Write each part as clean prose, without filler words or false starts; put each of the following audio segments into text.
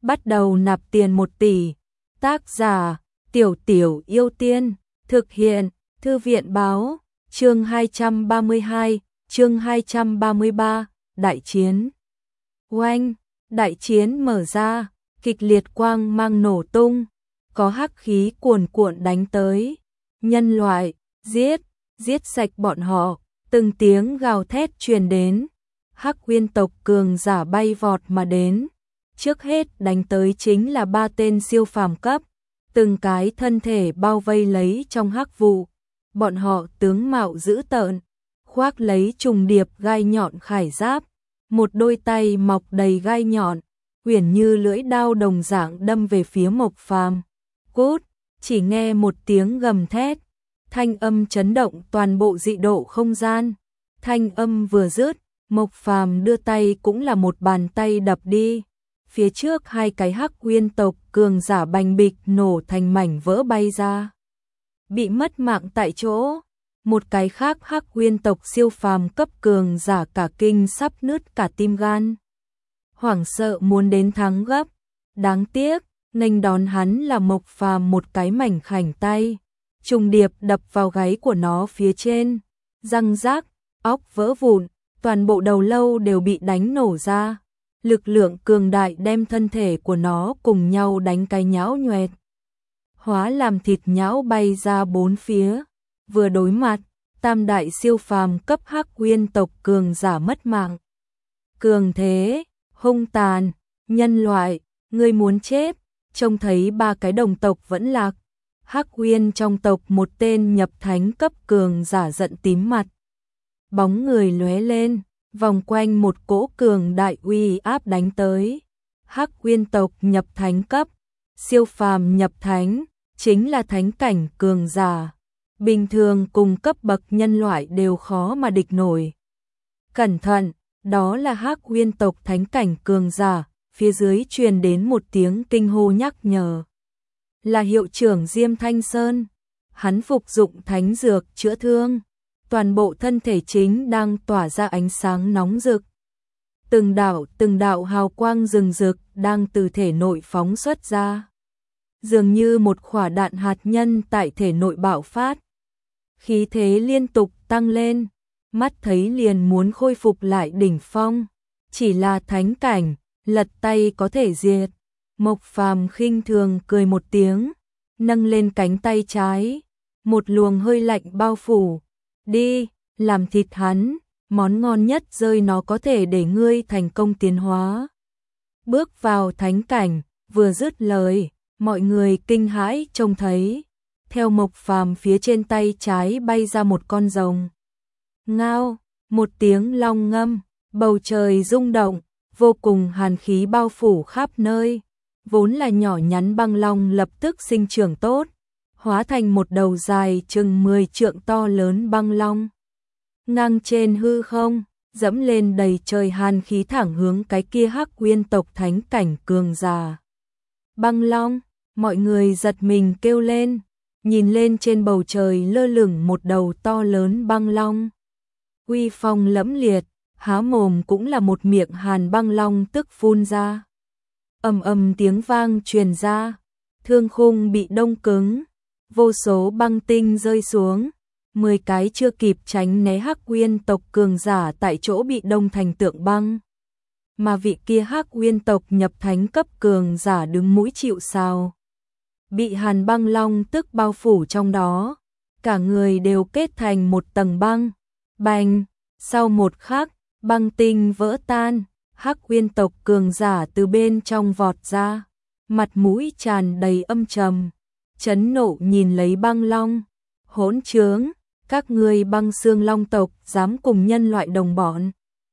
bắt đầu nạp tiền 1 tỷ. Tác giả Tiểu Tiểu Yêu Tiên. Thực hiện Thư viện Báo. Chương 232, chương 233, Đại chiến. Oanh, đại chiến mở ra, kịch liệt quang mang nổ tung, có hắc khí cuồn cuộn đánh tới. Nhân loại, giết sạch bọn họ, từng tiếng gào thét truyền đến. Hắc Uyên tộc cường giả bay vọt mà đến. Trước hết đánh tới chính là 3 tên siêu phàm cấp, từng cái thân thể bao vây lấy trong hắc vụ. Bọn họ tướng mạo dữ tợn, khoác lấy trùng điệp gai nhọn khải giáp, một đôi tay mọc đầy gai nhọn, uyển như lưỡi đao đồng dạng đâm về phía Mộc Phàm. Cút, chỉ nghe một tiếng gầm thét, thanh âm chấn động toàn bộ dị độ không gian. Thanh âm vừa dứt, Mộc Phàm đưa tay cũng là một bàn tay đập đi. Phía trước 2 cái Hắc Uyên tộc cường giả bành bịch nổ thành mảnh vỡ bay ra, bị mất mạng tại chỗ. Một cái khác Hắc Uyên tộc siêu phàm cấp cường giả cả kinh sắp nứt cả tim gan, hoảng sợ muốn đến thắng gấp. Đáng tiếc, nghênh đón hắn là Mộc Phàm một cái mảnh khảnh tay, trùng điệp đập vào gáy của nó phía trên, răng rác, óc vỡ vụn, toàn bộ đầu lâu đều bị đánh nổ ra. Lực lượng cường đại đem thân thể của nó cùng nhau đánh cái nhão nhoẹt, hóa làm thịt nhão bay ra 4 phía. Vừa đối mặt, tam đại siêu phàm cấp Hắc Uyên tộc cường giả mất mạng. Cường thế, hung tàn, nhân loại, ngươi muốn chết. Trông thấy 3 cái đồng tộc vẫn lạc, Hắc Uyên trong tộc một tên nhập thánh cấp cường giả giận tím mặt. Bóng người lóe lên, vòng quanh một cỗ cường đại uy áp đánh tới. Hắc Uyên tộc nhập thánh cấp, siêu phàm nhập thánh, chính là thánh cảnh cường giả. Bình thường cùng cấp bậc nhân loại đều khó mà địch nổi. Cẩn thận, đó là Hắc Uyên tộc thánh cảnh cường giả. Phía dưới truyền đến một tiếng kinh hô nhắc nhở. Là hiệu trưởng Diêm Thanh Sơn. Hắn phục dụng thánh dược chữa thương, toàn bộ thân thể chính đang tỏa ra ánh sáng nóng rực. Từng đạo hào quang rừng rực đang từ thể nội phóng xuất ra, dường như một quả đạn hạt nhân tại thể nội bạo phát. Khí thế liên tục tăng lên, mắt thấy liền muốn khôi phục lại đỉnh phong. Chỉ là thánh cảnh, lật tay có thể diệt. Mộc Phàm khinh thường cười một tiếng, nâng lên cánh tay trái, một luồng hơi lạnh bao phủ. Đi, làm thịt hắn, món ngon nhất rơi nó có thể để ngươi thành công tiến hóa. Bước vào thánh cảnh, vừa dứt lời, mọi người kinh hãi trông thấy. Theo Mộc Phàm phía trên tay trái bay ra một con rồng. Ngao, một tiếng long ngâm, bầu trời rung động, vô cùng hàn khí bao phủ khắp nơi. Vốn là nhỏ nhắn băng long lập tức sinh trưởng tốt, hóa thành một đầu dài chừng 10 trượng to lớn băng long. Ngang trên hư không, dẫm lên đầy trời hàn khí thẳng hướng cái kia Hắc Uyên tộc thánh cảnh cường giả. Băng long, mọi người giật mình kêu lên, nhìn lên trên bầu trời lơ lửng một đầu to lớn băng long. Uy phong lẫm liệt, há mồm cũng là một miệng hàn băng long tức phun ra. Ầm ầm tiếng vang truyền ra, thương khung bị đông cứng, vô số băng tinh rơi xuống. 10 cái chưa kịp tránh né Hắc Uyên tộc cường giả tại chỗ bị đông thành tượng băng. Mà vị kia Hắc Uyên tộc nhập thánh cấp cường giả đứng mũi chịu sào, bị hàn băng long tức bao phủ trong đó, cả người đều kết thành một tầng băng. Bành, sau một khắc, băng tinh vỡ tan, Hắc Uyên tộc cường giả từ bên trong vọt ra, mặt mũi tràn đầy âm trầm, chấn nộ nhìn lấy băng long. Hỗn trướng, các ngươi băng xương long tộc dám cùng nhân loại đồng bọn.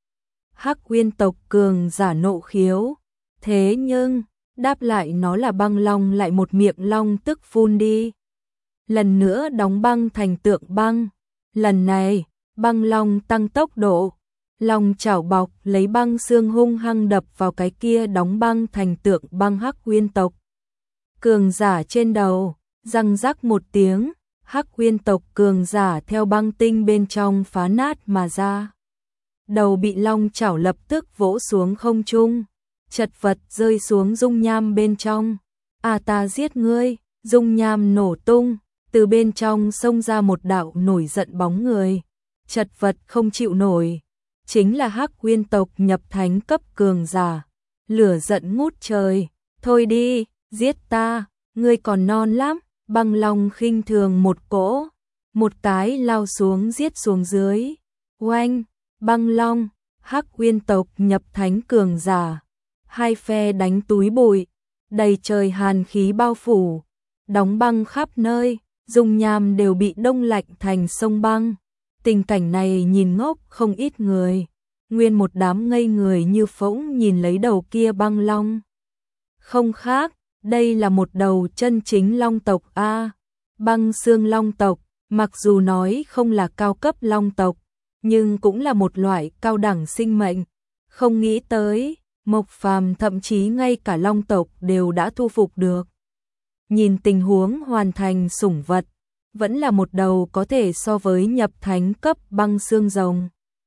Hắc Uyên tộc cường giả nộ khiếu, thế nhưng đáp lại nó là băng long lại một miệng long tức phun đi. Lần nữa đóng băng thành tượng băng, lần này băng long tăng tốc độ, long chảo bọc lấy băng xương hung hăng đập vào cái kia đóng băng thành tượng băng Hắc Uyên tộc cường giả trên đầu. Răng rắc một tiếng, Hắc Uyên tộc cường giả theo băng tinh bên trong phá nát mà ra. Đầu bị long chảo lập tức vỗ xuống không trung, chật vật rơi xuống dung nham bên trong. À ta giết ngươi, dung nham nổ tung, từ bên trong xông ra một đạo nổi giận bóng người, chật vật không chịu nổi, chính là Hắc Uyên tộc nhập thánh cấp cường giả. Lửa giận ngút trời, thôi đi, giết ta, ngươi còn non lắm. Băng Long khinh thường một cỗ, một cái lao xuống giết xuống dưới. Oanh, Băng Long, Hắc Uyên tộc nhập thánh cường giả, hai phe đánh túi bụi, đầy trời hàn khí bao phủ, đóng băng khắp nơi, dung nham đều bị đông lạnh thành sông băng. Tình cảnh này nhìn ngốc không ít người, nguyên một đám ngây người như phỗng nhìn lấy đầu kia Băng Long. Không khác, đây là một đầu chân chính long tộc a, Băng xương long tộc, mặc dù nói không là cao cấp long tộc, nhưng cũng là một loại cao đẳng sinh mệnh. Không nghĩ tới, Mộc Phàm thậm chí ngay cả long tộc đều đã thu phục được. Nhìn tình huống hoàn thành sủng vật, vẫn là một đầu có thể so với nhập thánh cấp băng xương rồng.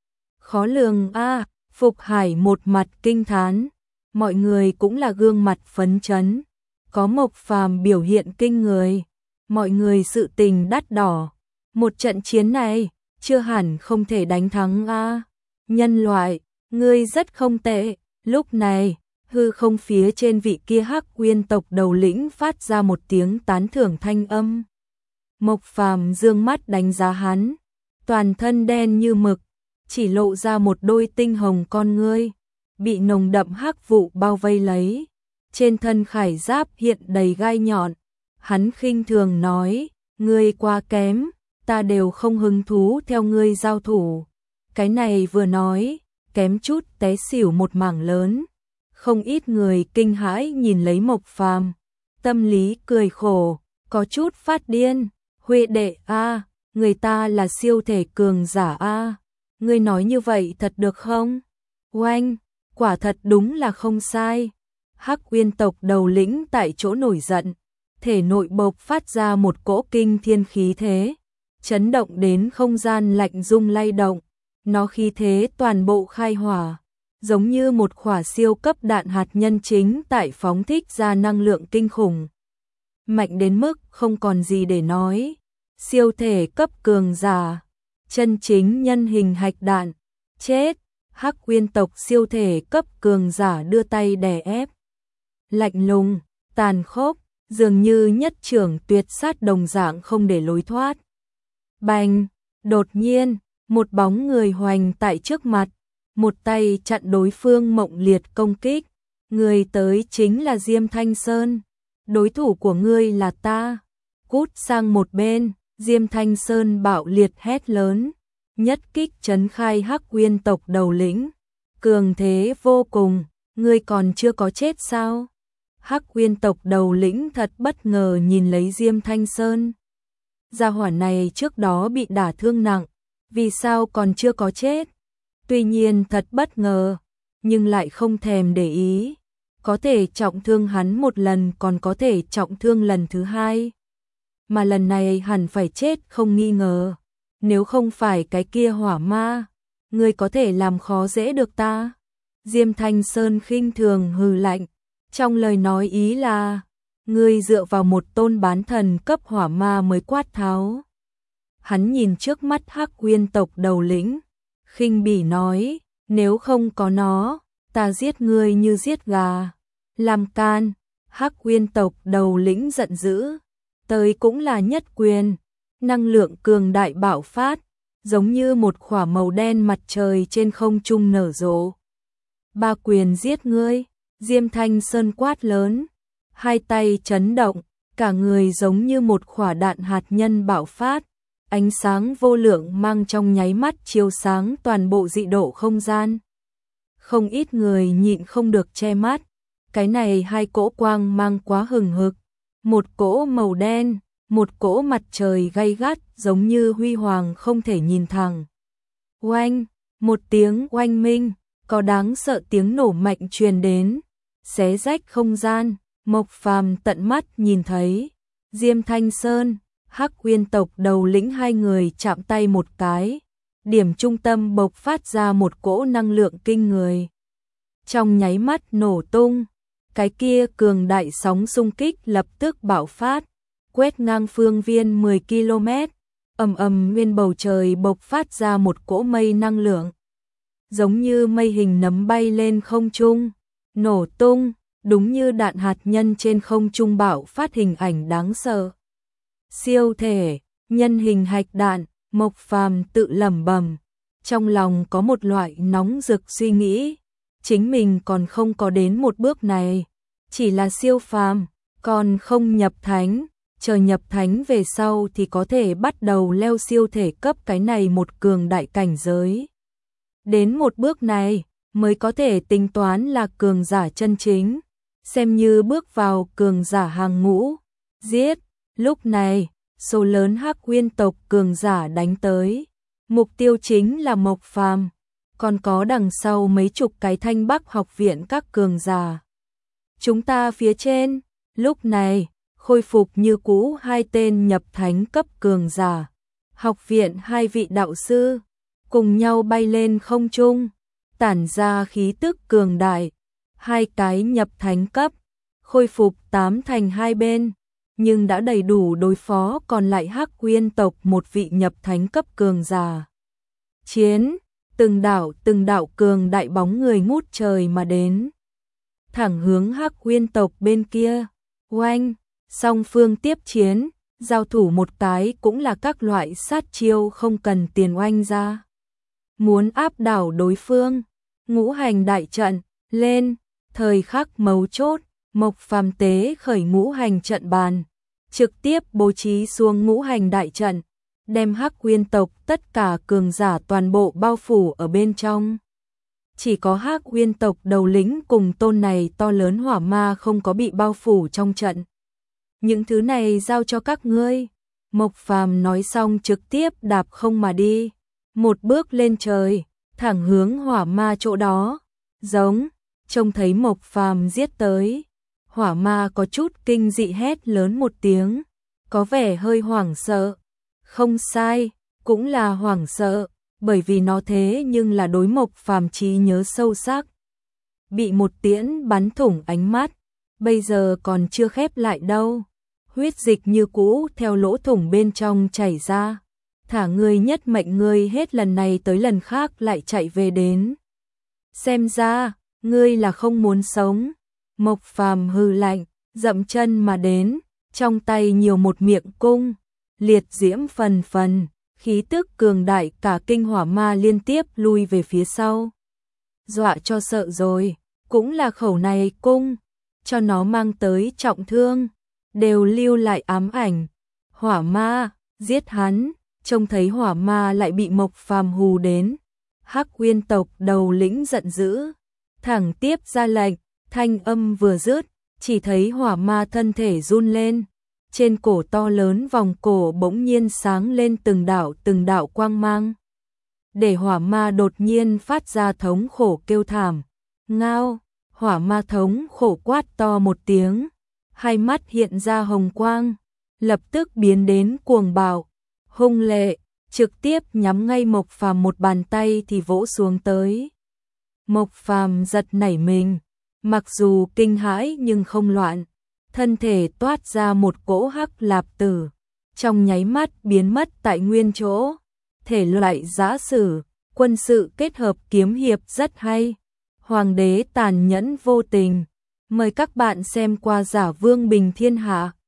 Khó lường a, Phục Hải một mặt kinh thán, mọi người cũng là gương mặt phấn chấn. Có Mộc Phàm biểu hiện kinh người, mọi người sự tình đắt đỏ. Một trận chiến này, chưa hẳn không thể đánh thắng a. Nhân loại, ngươi rất không tệ. Lúc này, hư không phía trên vị kia Hắc Uyên tộc đầu lĩnh phát ra một tiếng tán thưởng thanh âm. Mộc Phàm dương mắt đánh giá hắn, toàn thân đen như mực, chỉ lộ ra một đôi tinh hồng con ngươi, bị nồng đậm hắc vụ bao vây lấy. Trên thân khải giáp hiện đầy gai nhọn, hắn khinh thường nói, ngươi quá kém, ta đều không hứng thú theo ngươi giao thủ. Cái này vừa nói, kém chút té xỉu một mảng lớn. Không ít người kinh hãi nhìn lấy Mộc Phàm, tâm lý cười khổ, có chút phát điên. Huệ đệ a, người ta là siêu thể cường giả a, ngươi nói như vậy thật được không? Oanh, quả thật đúng là không sai. Hắc Uyên tộc đầu lĩnh tại chỗ nổi giận, thể nội bộc phát ra một cỗ kinh thiên khí thế, chấn động đến không gian lạnh rung lay động, nó khí thế toàn bộ khai hỏa, giống như một quả siêu cấp đạn hạt nhân chính tại phóng thích ra năng lượng kinh khủng. Mạnh đến mức không còn gì để nói, siêu thể cấp cường giả, chân chính nhân hình hạch đạn, chết. Hắc Uyên tộc siêu thể cấp cường giả đưa tay đè ép, lạnh lùng, tàn khốc, dường như nhất trưởng tuyệt sát đồng dạng không để lối thoát. Bành, đột nhiên, một bóng người hoành tại trước mặt, một tay chặn đối phương mộng liệt công kích. Người tới chính là Diêm Thanh Sơn, đối thủ của ngươi là ta. Cút sang một bên, Diêm Thanh Sơn bạo liệt hét lớn, nhất kích trấn khai Hắc Uyên tộc đầu lĩnh. Cường thế vô cùng, ngươi còn chưa có chết sao? Hắc Uyên tộc đầu lĩnh thật bất ngờ nhìn lấy Diêm Thanh Sơn. Gia hỏa này trước đó bị đả thương nặng, vì sao còn chưa có chết? Tuy nhiên thật bất ngờ, nhưng lại không thèm để ý. Có thể trọng thương hắn một lần còn có thể trọng thương lần thứ hai. Mà lần này hẳn phải chết không nghi ngờ. Nếu không phải cái kia hỏa ma, ngươi có thể làm khó dễ được ta. Diêm Thanh Sơn khinh thường hừ lạnh, trong lời nói ý là, ngươi dựa vào một tôn bán thần cấp hỏa ma mới quát tháo. Hắn nhìn trước mắt Hắc Uyên tộc đầu lĩnh, khinh bỉ nói, nếu không có nó, ta giết ngươi như giết gà. Làm can, Hắc Uyên tộc đầu lĩnh giận dữ, tới cũng là nhất quyền, năng lượng cường đại bạo phát, giống như một quả màu đen mặt trời trên không trung nở rộ. Ba quyền giết ngươi, Diêm Thanh Sơn quát lớn, hai tay chấn động, cả người giống như một quả đạn hạt nhân bạo phát, ánh sáng vô lượng mang trong nháy mắt chiếu sáng toàn bộ dị độ không gian. Không ít người nhịn không được che mắt, cái này hai cỗ quang mang quá hừng hực, một cỗ màu đen, một cỗ mặt trời gay gắt giống như huy hoàng không thể nhìn thẳng. Oanh, một tiếng oanh minh, có đáng sợ tiếng nổ mạnh truyền đến, xé rách không gian. Mộc Phàm tận mắt nhìn thấy, Diêm Thanh Sơn, Hắc Uyên tộc đầu lĩnh hai người chạm tay một cái, điểm trung tâm bộc phát ra một cỗ năng lượng kinh người. trong nháy mắt nổ tung. Cái kia cường đại sóng xung kích lập tức bạo phát, quét ngang phương viên 10 km, ầm ầm nguyên bầu trời bộc phát ra một cỗ mây năng lượng, giống như mây hình nấm bay lên không trung, nổ tung, đúng như đạn hạt nhân trên không trung bạo phát hình ảnh đáng sợ. Siêu thể, nhân hình hạch đạn, Mộc Phàm tự lẩm bẩm, trong lòng có một loại nóng rực suy nghĩ, chính mình còn không có đến một bước này, chỉ là siêu phàm, còn không nhập thánh, chờ nhập thánh về sau thì có thể bắt đầu leo siêu thể cấp cái này một cường đại cảnh giới. Đến một bước này mới có thể tính toán là cường giả chân chính, xem như bước vào cường giả hàng ngũ. Giết, lúc này, số lớn Hắc Uyên tộc cường giả đánh tới, mục tiêu chính là Mộc Phàm, còn có đằng sau mấy chục cái Thanh Bắc học viện các cường giả. Chúng ta phía trên, lúc này, khôi phục như cũ hai tên nhập thánh cấp cường giả, học viện hai vị đạo sư, cùng nhau bay lên không trung, tản ra khí tức cường đại, hai cái nhập thánh cấp, khôi phục 8 thành hai bên, nhưng đã đầy đủ đối phó còn lại Hắc Uyên tộc một vị nhập thánh cấp cường giả. Chiến, từng đạo cường đại bóng người ngút trời mà đến, thẳng hướng Hắc Uyên tộc bên kia. Oanh, song phương tiếp chiến, giao thủ một cái cũng là các loại sát chiêu không cần tiền oanh ra. Muốn áp đảo đối phương, ngũ hành đại trận, lên, thời khắc mấu chốt, Mộc Phàm tế khởi ngũ hành trận bàn, trực tiếp bố trí xuống ngũ hành đại trận, đem Hắc Uyên tộc tất cả cường giả toàn bộ bao phủ ở bên trong. Chỉ có Hắc Uyên tộc đầu lĩnh cùng tôn này to lớn hỏa ma không có bị bao phủ trong trận. Những thứ này giao cho các ngươi. Mộc Phàm nói xong trực tiếp đạp không mà đi, một bước lên trời, thẳng hướng hỏa ma chỗ đó. Giống, trông thấy Mộc Phàm giết tới, hỏa ma có chút kinh dị hét lớn một tiếng, có vẻ hơi hoảng sợ. Không sai, cũng là hoảng sợ, bởi vì nó thế nhưng là đối Mộc Phàm trí nhớ sâu sắc. Bị một tiễn bắn thủng ánh mắt, bây giờ còn chưa khép lại đâu. Huyết dịch như cũ theo lỗ thủng bên trong chảy ra. Thả ngươi nhất mệnh ngươi hết lần này tới lần khác lại chạy về đến. Xem ra, ngươi là không muốn sống. Mộc Phàm hừ lạnh, dậm chân mà đến, trong tay nhiều một miệng cung, liệt diễm phần phần, khí tức cường đại cả kinh hỏa ma liên tiếp lui về phía sau. Dọa cho sợ rồi, cũng là khẩu này cung, cho nó mang tới trọng thương, đều lưu lại ám ảnh. Hỏa ma, giết hắn, trông thấy hỏa ma lại bị Mộc Phàm hù đến. Hắc Uyên tộc đầu lĩnh giận dữ, thẳng tiếp ra lệnh, thanh âm vừa dứt, chỉ thấy hỏa ma thân thể run lên. Trên cổ to lớn vòng cổ bỗng nhiên sáng lên từng đạo quang mang. Để hỏa ma đột nhiên phát ra thống khổ kêu thảm. Ngao, hỏa ma thống khổ quát to một tiếng. Hai mắt hiện ra hồng quang, lập tức biến đến cuồng bạo, hung lệ, trực tiếp nhắm ngay Mộc Phàm một bàn tay thì vỗ xuống tới. Mộc Phàm giật nảy mình, mặc dù kinh hãi nhưng không loạn, thân thể toát ra một cỗ hắc lạp tử, trong nháy mắt biến mất tại nguyên chỗ. Thể loại giã sử, quân sự kết hợp kiếm hiệp rất hay. Hoàng đế tàn nhẫn vô tình. Mời các bạn xem qua Giả Vương Bình Thiên Hạ.